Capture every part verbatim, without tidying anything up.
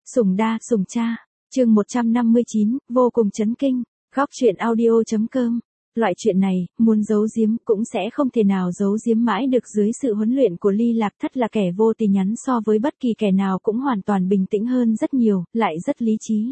Sủng đa, sủng cha. Chương một trăm năm mươi chín, vô cùng chấn kinh. Góc truyện audio chấm com. Loại chuyện này, muốn giấu giếm cũng sẽ không thể nào giấu giếm mãi được dưới sự huấn luyện của Ly Lạc Thất là kẻ vô tình nhắn so với bất kỳ kẻ nào cũng hoàn toàn bình tĩnh hơn rất nhiều, lại rất lý trí.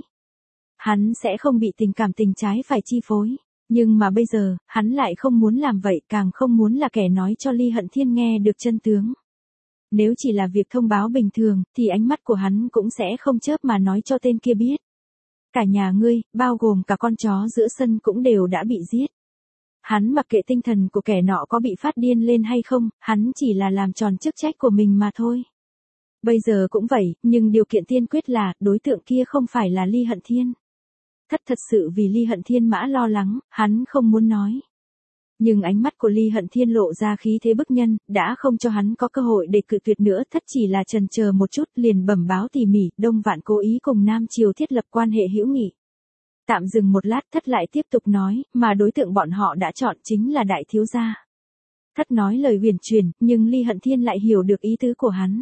Hắn sẽ không bị tình cảm tình trái phải chi phối. Nhưng mà bây giờ, hắn lại không muốn làm vậy, càng không muốn là kẻ nói cho Ly Hận Thiên nghe được chân tướng. Nếu chỉ là việc thông báo bình thường, thì ánh mắt của hắn cũng sẽ không chớp mà nói cho tên kia biết. Cả nhà ngươi, bao gồm cả con chó giữa sân cũng đều đã bị giết. Hắn mặc kệ tinh thần của kẻ nọ có bị phát điên lên hay không, hắn chỉ là làm tròn chức trách của mình mà thôi. Bây giờ cũng vậy, nhưng điều kiện tiên quyết là, đối tượng kia không phải là Ly Hận Thiên. Thất thật sự vì Ly Hận Thiên mã lo lắng, hắn không muốn nói. Nhưng ánh mắt của Ly Hận Thiên lộ ra khí thế bức nhân, đã không cho hắn có cơ hội để cự tuyệt nữa. Thất chỉ là chần chờ một chút liền bẩm báo tỉ mỉ, Đông Vạn cố ý cùng Nam Triều thiết lập quan hệ hữu nghị. Tạm dừng một lát, Thất lại tiếp tục nói, mà đối tượng bọn họ đã chọn chính là đại thiếu gia. Thất nói lời huyền truyền, nhưng Ly Hận Thiên lại hiểu được ý tứ của hắn.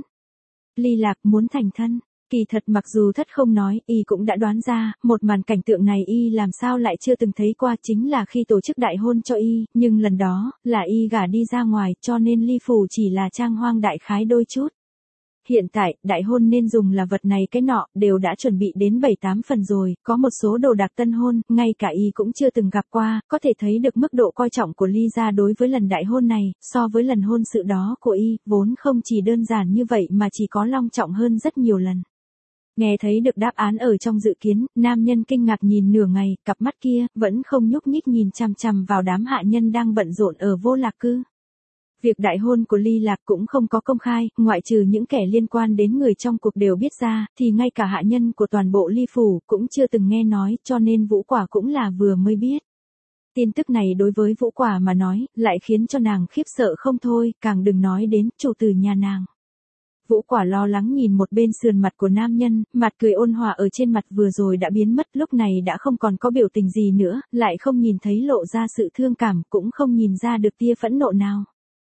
Ly Lạc muốn thành thân. Kỳ thật mặc dù Thất không nói, y cũng đã đoán ra, một màn cảnh tượng này y làm sao lại chưa từng thấy qua, chính là khi tổ chức đại hôn cho y, nhưng lần đó, là y gả đi ra ngoài, cho nên Ly phủ chỉ là trang hoang đại khái đôi chút. Hiện tại, đại hôn nên dùng là vật này cái nọ, đều đã chuẩn bị đến bảy tám phần rồi, có một số đồ đạc tân hôn, ngay cả y cũng chưa từng gặp qua, có thể thấy được mức độ coi trọng của Ly gia đối với lần đại hôn này, so với lần hôn sự đó của y, vốn không chỉ đơn giản như vậy mà chỉ có long trọng hơn rất nhiều lần. Nghe thấy được đáp án ở trong dự kiến, nam nhân kinh ngạc nhìn nửa ngày, cặp mắt kia, vẫn không nhúc nhích nhìn chằm chằm vào đám hạ nhân đang bận rộn ở Vô Lạc Cư. Việc đại hôn của Ly Lạc cũng không có công khai, ngoại trừ những kẻ liên quan đến người trong cuộc đều biết ra, thì ngay cả hạ nhân của toàn bộ Ly phủ cũng chưa từng nghe nói, cho nên Vũ Quả cũng là vừa mới biết. Tin tức này đối với Vũ Quả mà nói, lại khiến cho nàng khiếp sợ không thôi, càng đừng nói đến chủ tử nhà nàng. Vũ Quả lo lắng nhìn một bên sườn mặt của nam nhân, mặt cười ôn hòa ở trên mặt vừa rồi đã biến mất, lúc này đã không còn có biểu tình gì nữa, lại không nhìn thấy lộ ra sự thương cảm, cũng không nhìn ra được tia phẫn nộ nào.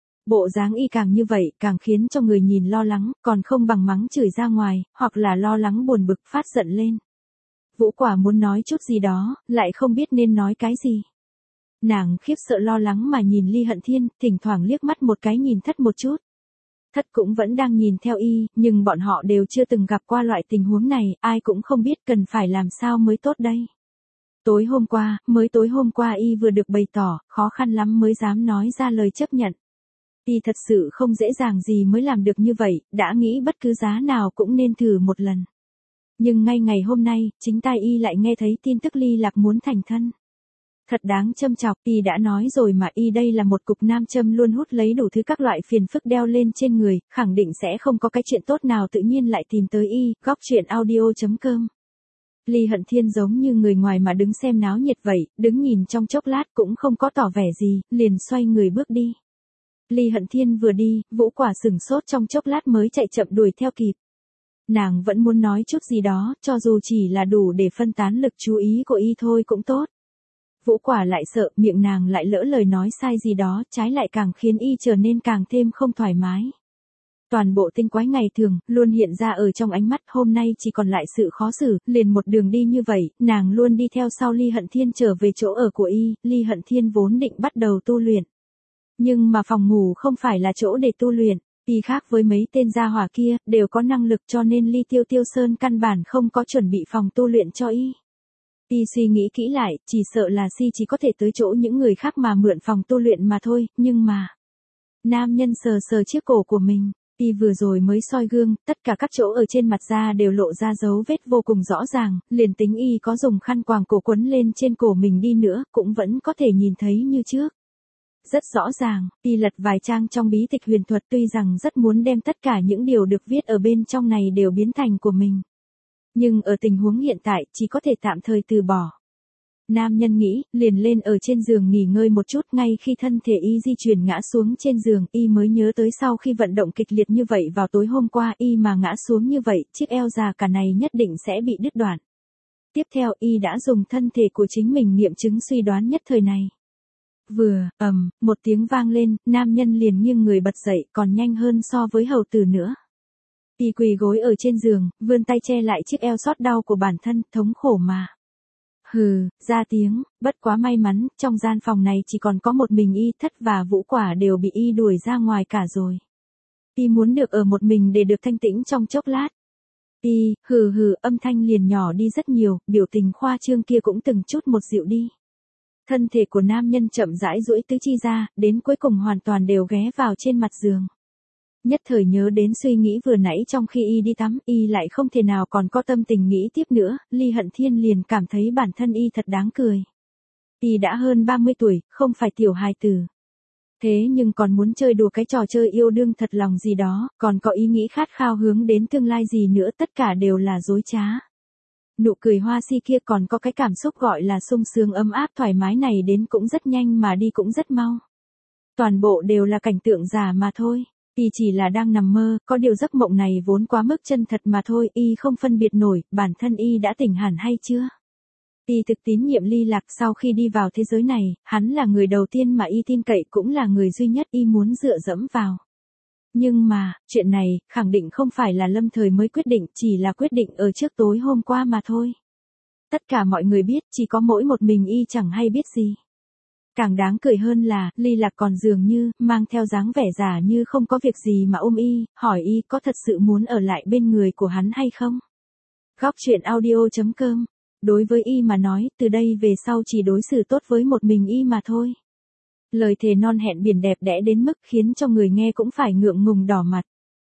Bộ dáng y càng như vậy, càng khiến cho người nhìn lo lắng, còn không bằng mắng chửi ra ngoài, hoặc là lo lắng buồn bực phát giận lên. Vũ Quả muốn nói chút gì đó, lại không biết nên nói cái gì. Nàng khiếp sợ lo lắng mà nhìn Ly Hận Thiên, thỉnh thoảng liếc mắt một cái nhìn Thất một chút. Thất cũng vẫn đang nhìn theo y, nhưng bọn họ đều chưa từng gặp qua loại tình huống này, ai cũng không biết cần phải làm sao mới tốt đây. Tối hôm qua, mới tối hôm qua y vừa được bày tỏ, khó khăn lắm mới dám nói ra lời chấp nhận. Y thật sự không dễ dàng gì mới làm được như vậy, đã nghĩ bất cứ giá nào cũng nên thử một lần. Nhưng ngay ngày hôm nay, chính tai y lại nghe thấy tin tức Ly Lạc muốn thành thân. Thật đáng châm chọc, y đã nói rồi mà, y đây là một cục nam châm luôn hút lấy đủ thứ các loại phiền phức đeo lên trên người, khẳng định sẽ không có cái chuyện tốt nào tự nhiên lại tìm tới y. Góc truyện audio chấm com. Ly Hận Thiên giống như người ngoài mà đứng xem náo nhiệt vậy, đứng nhìn trong chốc lát cũng không có tỏ vẻ gì, liền xoay người bước đi. Ly Hận Thiên vừa đi, Vũ Quả sửng sốt trong chốc lát mới chạy chậm đuổi theo kịp. Nàng vẫn muốn nói chút gì đó, cho dù chỉ là đủ để phân tán lực chú ý của y thôi cũng tốt. Vũ Quả lại sợ, miệng nàng lại lỡ lời nói sai gì đó, trái lại càng khiến y trở nên càng thêm không thoải mái. Toàn bộ tinh quái ngày thường, luôn hiện ra ở trong ánh mắt, hôm nay chỉ còn lại sự khó xử, liền một đường đi như vậy, nàng luôn đi theo sau Ly Hận Thiên trở về chỗ ở của y, Ly Hận Thiên vốn định bắt đầu tu luyện. Nhưng mà phòng ngủ không phải là chỗ để tu luyện, y khác với mấy tên gia hỏa kia, đều có năng lực cho nên Ly Tiêu Tiêu Sơn căn bản không có chuẩn bị phòng tu luyện cho y. Y suy nghĩ kỹ lại, chỉ sợ là si chỉ có thể tới chỗ những người khác mà mượn phòng tu luyện mà thôi, nhưng mà... Nam nhân sờ sờ chiếc cổ của mình, y vừa rồi mới soi gương, tất cả các chỗ ở trên mặt da đều lộ ra dấu vết vô cùng rõ ràng, liền tính y có dùng khăn quàng cổ quấn lên trên cổ mình đi nữa, cũng vẫn có thể nhìn thấy như trước. Rất rõ ràng, y lật vài trang trong bí tịch huyền thuật tuy rằng rất muốn đem tất cả những điều được viết ở bên trong này đều biến thành của mình. Nhưng ở tình huống hiện tại, chỉ có thể tạm thời từ bỏ. Nam nhân nghĩ, liền lên ở trên giường nghỉ ngơi một chút, ngay khi thân thể y di chuyển ngã xuống trên giường, y mới nhớ tới sau khi vận động kịch liệt như vậy vào tối hôm qua y mà ngã xuống như vậy, chiếc eo già cả này nhất định sẽ bị đứt đoạn. Tiếp theo y đã dùng thân thể của chính mình nghiệm chứng suy đoán nhất thời này. Vừa, ầm, một tiếng vang lên, nam nhân liền nghiêng người bật dậy, còn nhanh hơn so với hầu tử nữa. Y quỳ gối ở trên giường, vươn tay che lại chiếc eo xót đau của bản thân, thống khổ mà. Hừ, ra tiếng, bất quá may mắn, trong gian phòng này chỉ còn có một mình Y, Thất và Vũ Quả đều bị Y đuổi ra ngoài cả rồi. Y muốn được ở một mình để được thanh tĩnh trong chốc lát. Y, hừ hừ, âm thanh liền nhỏ đi rất nhiều, biểu tình khoa trương kia cũng từng chút một dịu đi. Thân thể của nam nhân chậm rãi duỗi tứ chi ra, đến cuối cùng hoàn toàn đều ghé vào trên mặt giường. Nhất thời nhớ đến suy nghĩ vừa nãy trong khi Y đi tắm, Y lại không thể nào còn có tâm tình nghĩ tiếp nữa, Ly Hận Thiên liền cảm thấy bản thân Y thật đáng cười. Y đã hơn ba mươi tuổi, không phải tiểu hài tử. Thế nhưng còn muốn chơi đùa cái trò chơi yêu đương thật lòng gì đó, còn có ý nghĩ khát khao hướng đến tương lai gì nữa, tất cả đều là dối trá. Nụ cười hoa si kia còn có cái cảm xúc gọi là sung sướng ấm áp thoải mái này đến cũng rất nhanh mà đi cũng rất mau. Toàn bộ đều là cảnh tượng giả mà thôi. Y chỉ là đang nằm mơ, có điều giấc mộng này vốn quá mức chân thật mà thôi, Y không phân biệt nổi, bản thân Y đã tỉnh hẳn hay chưa. Y thực tín nhiệm Ly Lạc, sau khi đi vào thế giới này, hắn là người đầu tiên mà Y tin cậy, cũng là người duy nhất Y muốn dựa dẫm vào. Nhưng mà, chuyện này, khẳng định không phải là lâm thời mới quyết định, chỉ là quyết định ở trước tối hôm qua mà thôi. Tất cả mọi người biết, chỉ có mỗi một mình Y chẳng hay biết gì. Càng đáng cười hơn là, Ly Lạc còn dường như, mang theo dáng vẻ giả như không có việc gì mà ôm Y, hỏi Y có thật sự muốn ở lại bên người của hắn hay không. Góc truyện audio chấm com. Đối với Y mà nói, từ đây về sau chỉ đối xử tốt với một mình Y mà thôi. Lời thề non hẹn biển đẹp đẽ đến mức khiến cho người nghe cũng phải ngượng ngùng đỏ mặt.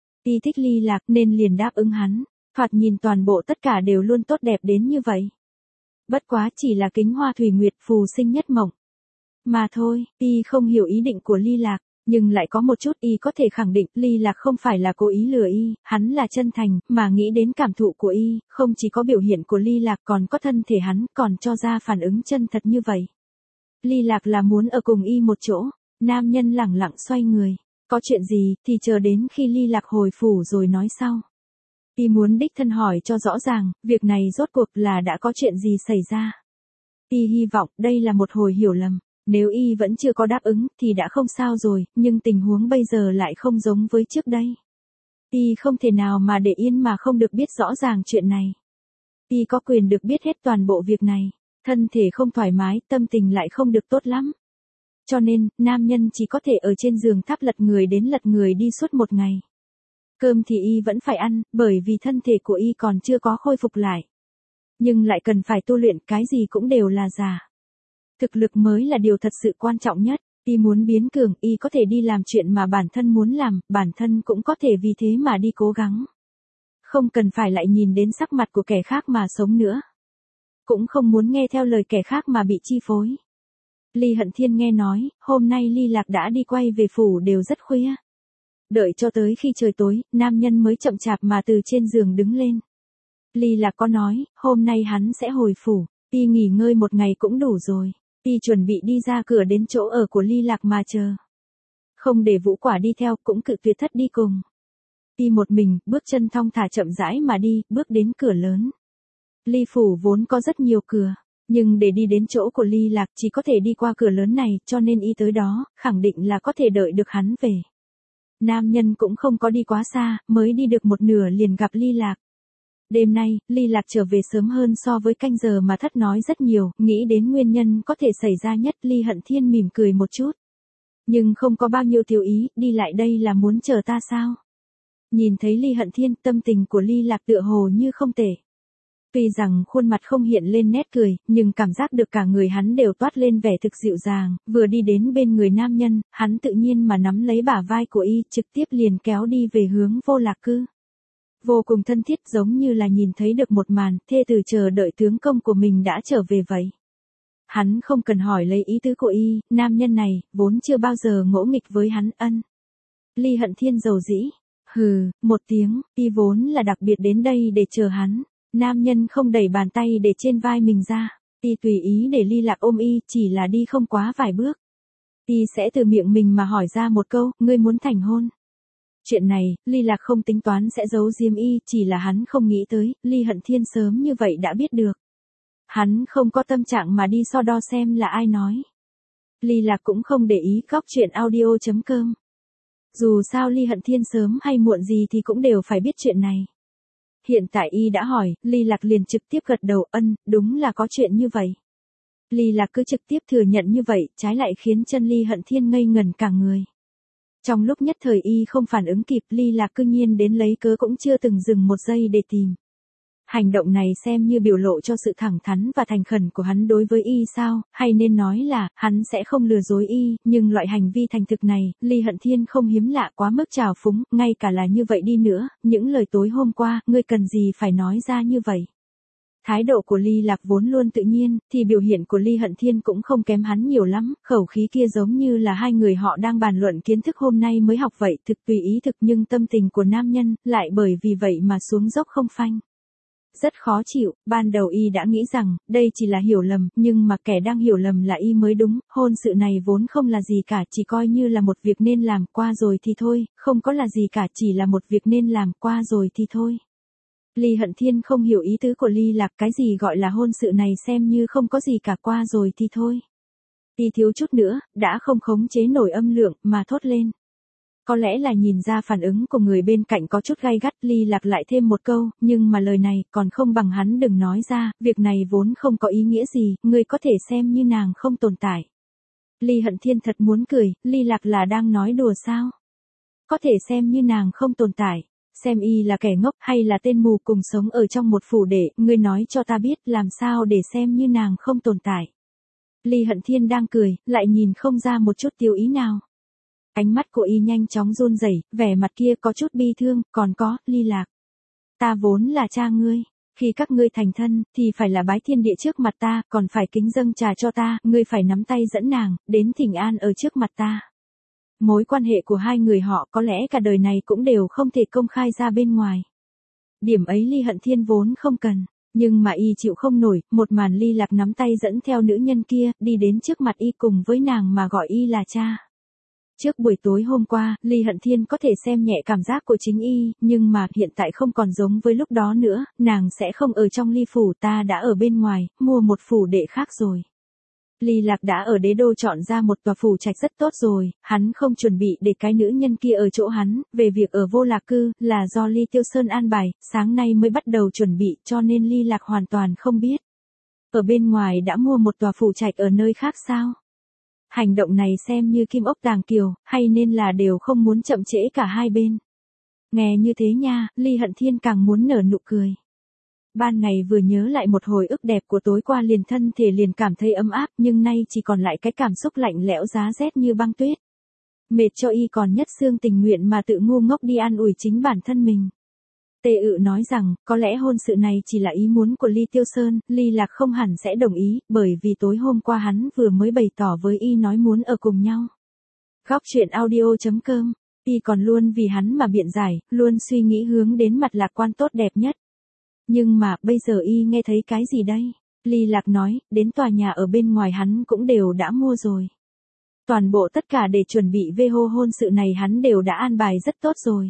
Y thích Ly Lạc nên liền đáp ứng hắn, thoạt nhìn toàn bộ tất cả đều luôn tốt đẹp đến như vậy. Bất quá chỉ là kính hoa thủy nguyệt phù sinh nhất mộng. Mà thôi, Y không hiểu ý định của Ly Lạc, nhưng lại có một chút Y có thể khẳng định Ly Lạc không phải là cố ý lừa Y, hắn là chân thành, mà nghĩ đến cảm thụ của Y, không chỉ có biểu hiện của Ly Lạc còn có thân thể hắn còn cho ra phản ứng chân thật như vậy. Ly Lạc là muốn ở cùng Y một chỗ, nam nhân lẳng lặng xoay người, có chuyện gì thì chờ đến khi Ly Lạc hồi phủ rồi nói sau. Y muốn đích thân hỏi cho rõ ràng, việc này rốt cuộc là đã có chuyện gì xảy ra. Y hy vọng đây là một hồi hiểu lầm. Nếu Y vẫn chưa có đáp ứng thì đã không sao rồi, nhưng tình huống bây giờ lại không giống với trước đây. Y không thể nào mà để yên mà không được biết rõ ràng chuyện này. Y có quyền được biết hết toàn bộ việc này, thân thể không thoải mái, tâm tình lại không được tốt lắm. Cho nên, nam nhân chỉ có thể ở trên giường tháp lật người đến lật người đi suốt một ngày. Cơm thì Y vẫn phải ăn, bởi vì thân thể của Y còn chưa có khôi phục lại. Nhưng lại cần phải tu luyện, cái gì cũng đều là giả. Thực lực mới là điều thật sự quan trọng nhất, Y muốn biến cường, Y có thể đi làm chuyện mà bản thân muốn làm, bản thân cũng có thể vì thế mà đi cố gắng. Không cần phải lại nhìn đến sắc mặt của kẻ khác mà sống nữa. Cũng không muốn nghe theo lời kẻ khác mà bị chi phối. Ly Hận Thiên nghe nói, hôm nay Ly Lạc đã đi quay về phủ đều rất khuya. Đợi cho tới khi trời tối, nam nhân mới chậm chạp mà từ trên giường đứng lên. Ly Lạc có nói, hôm nay hắn sẽ hồi phủ, Y nghỉ ngơi một ngày cũng đủ rồi. Y chuẩn bị đi ra cửa đến chỗ ở của Ly Lạc mà chờ. Không để Vũ Quả đi theo, cũng cự tuyệt thất đi cùng. Y một mình, bước chân thong thả chậm rãi mà đi, bước đến cửa lớn. Ly phủ vốn có rất nhiều cửa, nhưng để đi đến chỗ của Ly Lạc chỉ có thể đi qua cửa lớn này, cho nên Y tới đó, khẳng định là có thể đợi được hắn về. Nam nhân cũng không có đi quá xa, mới đi được một nửa liền gặp Ly Lạc. Đêm nay, Ly Lạc trở về sớm hơn so với canh giờ mà thất nói rất nhiều, nghĩ đến nguyên nhân có thể xảy ra nhất, Ly Hận Thiên mỉm cười một chút. Nhưng không có bao nhiêu thiếu ý, đi lại đây là muốn chờ ta sao? Nhìn thấy Ly Hận Thiên, tâm tình của Ly Lạc tựa hồ như không tệ. Tuy rằng khuôn mặt không hiện lên nét cười, nhưng cảm giác được cả người hắn đều toát lên vẻ thực dịu dàng, vừa đi đến bên người nam nhân, hắn tự nhiên mà nắm lấy bả vai của Y, trực tiếp liền kéo đi về hướng Vô Lạc Cư. Vô cùng thân thiết, giống như là nhìn thấy được một màn, thê tử chờ đợi tướng công của mình đã trở về vậy. Hắn không cần hỏi lấy ý tứ của Y, nam nhân này, vốn chưa bao giờ ngỗ nghịch với hắn, ân. Ly Hận Thiên dầu dĩ, hừ, một tiếng, Y vốn là đặc biệt đến đây để chờ hắn. Nam nhân không đẩy bàn tay để trên vai mình ra, Y tùy ý để Ly Lạc ôm Y, chỉ là đi không quá vài bước. Y sẽ từ miệng mình mà hỏi ra một câu, ngươi muốn thành hôn. Chuyện này, Ly Lạc không tính toán sẽ giấu giếm Y, chỉ là hắn không nghĩ tới, Ly Hận Thiên sớm như vậy đã biết được. Hắn không có tâm trạng mà đi so đo xem là ai nói. Ly Lạc cũng không để ý. Góc truyện audio chấm com Dù sao Ly Hận Thiên sớm hay muộn gì thì cũng đều phải biết chuyện này. Hiện tại y đã hỏi, Ly Lạc liền trực tiếp gật đầu, ân, đúng là có chuyện như vậy. Ly Lạc cứ trực tiếp thừa nhận như vậy, trái lại khiến chân Ly Hận Thiên ngây ngẩn cả người. Trong lúc nhất thời y không phản ứng kịp, Ly Lạc cư nhiên đến lấy cớ cũng chưa từng dừng một giây để tìm. Hành động này xem như biểu lộ cho sự thẳng thắn và thành khẩn của hắn đối với y sao, hay nên nói là, hắn sẽ không lừa dối y, nhưng loại hành vi thành thực này, Ly Hận Thiên không hiếm lạ quá mức trào phúng, ngay cả là như vậy đi nữa, những lời tối hôm qua, ngươi cần gì phải nói ra như vậy. Thái độ của Ly Lạc vốn luôn tự nhiên, thì biểu hiện của Ly Hận Thiên cũng không kém hắn nhiều lắm, khẩu khí kia giống như là hai người họ đang bàn luận kiến thức hôm nay mới học vậy, thực tùy ý thực nhưng tâm tình của nam nhân, lại bởi vì vậy mà xuống dốc không phanh. Rất khó chịu, ban đầu y đã nghĩ rằng, đây chỉ là hiểu lầm, nhưng mà kẻ đang hiểu lầm là y mới đúng, hôn sự này vốn không là gì cả, chỉ coi như là một việc nên làm, qua rồi thì thôi, không có là gì cả, chỉ là một việc nên làm, qua rồi thì thôi. Ly Hận Thiên không hiểu ý tứ của Ly Lạc, cái gì gọi là hôn sự này xem như không có gì cả, qua rồi thì thôi. Y thiếu chút nữa, đã không khống chế nổi âm lượng, mà thốt lên. Có lẽ là nhìn ra phản ứng của người bên cạnh có chút gay gắt, Ly Lạc lại thêm một câu, nhưng mà lời này còn không bằng hắn đừng nói ra, việc này vốn không có ý nghĩa gì, ngươi có thể xem như nàng không tồn tại. Ly Hận Thiên thật muốn cười, Ly Lạc là đang nói đùa sao? Có thể xem như nàng không tồn tại, xem y là kẻ ngốc hay là tên mù cùng sống ở trong một phủ để, ngươi nói cho ta biết làm sao để xem như nàng không tồn tại. Ly Hận Thiên đang cười, lại nhìn không ra một chút tiêu ý nào. Ánh mắt của y nhanh chóng run rẩy, vẻ mặt kia có chút bi thương, còn có, Ly Lạc. Ta vốn là cha ngươi, khi các ngươi thành thân, thì phải là bái thiên địa trước mặt ta, còn phải kính dâng trà cho ta, ngươi phải nắm tay dẫn nàng, đến thỉnh an ở trước mặt ta. Mối quan hệ của hai người họ có lẽ cả đời này cũng đều không thể công khai ra bên ngoài. Điểm ấy Ly Hận Thiên vốn không cần, nhưng mà y chịu không nổi, một màn Ly Lạc nắm tay dẫn theo nữ nhân kia, đi đến trước mặt y cùng với nàng mà gọi y là cha. Trước buổi tối hôm qua, Ly Hận Thiên có thể xem nhẹ cảm giác của chính y, nhưng mà hiện tại không còn giống với lúc đó nữa, nàng sẽ không ở trong Ly phủ, ta đã ở bên ngoài, mua một phủ đệ khác rồi. Ly Lạc đã ở đế đô chọn ra một tòa phủ trạch rất tốt rồi, hắn không chuẩn bị để cái nữ nhân kia ở chỗ hắn, về việc ở Vô Lạc Cư, là do Ly Tiêu Sơn an bài, sáng nay mới bắt đầu chuẩn bị, cho nên Ly Lạc hoàn toàn không biết. Ở bên ngoài đã mua một tòa phủ trạch ở nơi khác sao? Hành động này xem như kim ốc tàng kiều, hay nên là đều không muốn chậm trễ cả hai bên. Nghe như thế nha, Ly Hận Thiên càng muốn nở nụ cười. Ban ngày vừa nhớ lại một hồi ức đẹp của tối qua liền thân thể liền cảm thấy ấm áp, nhưng nay chỉ còn lại cái cảm xúc lạnh lẽo giá rét như băng tuyết. Mệt cho y còn nhất xương tình nguyện mà tự ngu ngốc đi an ủi chính bản thân mình. Tề Ự nói rằng, có lẽ hôn sự này chỉ là ý muốn của Ly Tiêu Sơn, Ly Lạc không hẳn sẽ đồng ý, bởi vì tối hôm qua hắn vừa mới bày tỏ với y nói muốn ở cùng nhau. Góc truyện audio chấm com, y còn luôn vì hắn mà biện giải, luôn suy nghĩ hướng đến mặt lạc quan tốt đẹp nhất. Nhưng mà, bây giờ y nghe thấy cái gì đây? Ly Lạc nói, đến tòa nhà ở bên ngoài hắn cũng đều đã mua rồi. Toàn bộ tất cả để chuẩn bị về hô hôn sự này hắn đều đã an bài rất tốt rồi.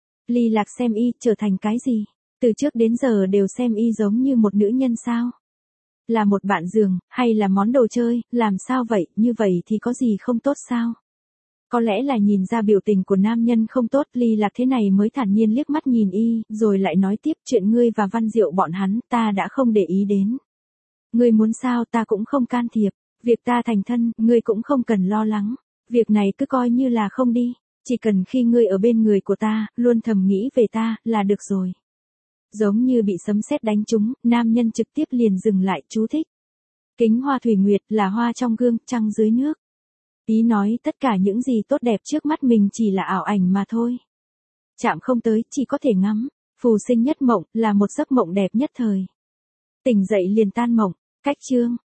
Ly Lạc xem y trở thành cái gì? Từ trước đến giờ đều xem y giống như một nữ nhân sao? Là một bạn giường, hay là món đồ chơi, làm sao vậy, như vậy thì có gì không tốt sao? Có lẽ là nhìn ra biểu tình của nam nhân không tốt, Ly Lạc thế này mới thản nhiên liếc mắt nhìn y, rồi lại nói tiếp chuyện ngươi và Văn Diệu bọn hắn, ta đã không để ý đến. Ngươi muốn sao ta cũng không can thiệp, việc ta thành thân, ngươi cũng không cần lo lắng, việc này cứ coi như là không đi. Chỉ cần khi ngươi ở bên người của ta, luôn thầm nghĩ về ta, là được rồi. Giống như bị sấm sét đánh trúng, nam nhân trực tiếp liền dừng lại, chú thích. Kính hoa thủy nguyệt là hoa trong gương, trăng dưới nước. Ý nói tất cả những gì tốt đẹp trước mắt mình chỉ là ảo ảnh mà thôi. Chạm không tới, chỉ có thể ngắm. Phù sinh nhất mộng, là một giấc mộng đẹp nhất thời. Tỉnh dậy liền tan mộng, cách chương.